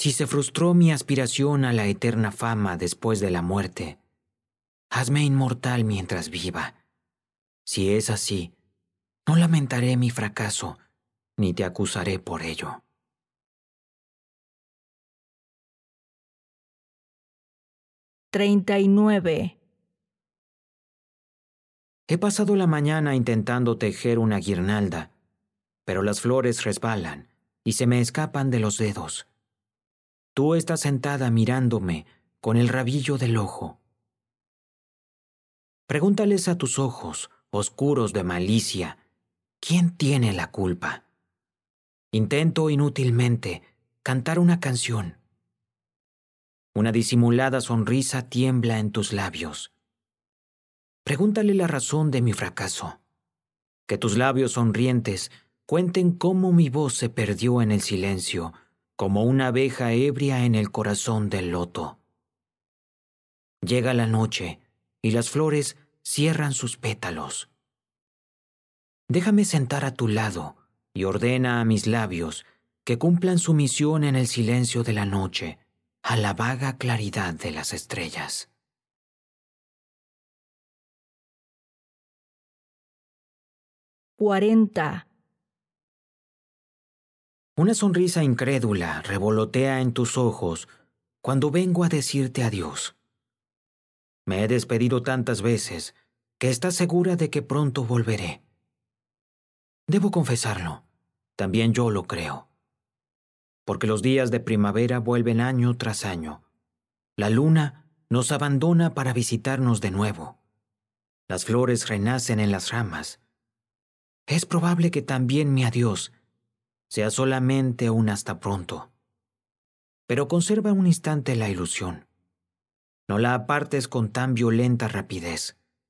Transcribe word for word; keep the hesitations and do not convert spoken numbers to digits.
Si se frustró mi aspiración a la eterna fama después de la muerte, hazme inmortal mientras viva. Si es así, no lamentaré mi fracaso, ni te acusaré por ello. treinta y nueve. He pasado la mañana intentando tejer una guirnalda, pero las flores resbalan y se me escapan de los dedos. Tú estás sentada mirándome con el rabillo del ojo. Pregúntales a tus ojos, oscuros de malicia, ¿quién tiene la culpa? Intento inútilmente cantar una canción. Una disimulada sonrisa tiembla en tus labios. Pregúntale la razón de mi fracaso. Que tus labios sonrientes cuenten cómo mi voz se perdió en el silencio, como una abeja ebria en el corazón del loto. Llega la noche y las flores cierran sus pétalos. Déjame sentar a tu lado y ordena a mis labios que cumplan su misión en el silencio de la noche, a la vaga claridad de las estrellas. cuarenta. Una sonrisa incrédula revolotea en tus ojos cuando vengo a decirte adiós. Me he despedido tantas veces que estás segura de que pronto volveré. Debo confesarlo, también yo lo creo. Porque los días de primavera vuelven año tras año. La luna nos abandona para visitarnos de nuevo. Las flores renacen en las ramas. Es probable que también mi adiós sea solamente un hasta pronto. Pero conserva un instante la ilusión. No la apartes con tan violenta rapidez.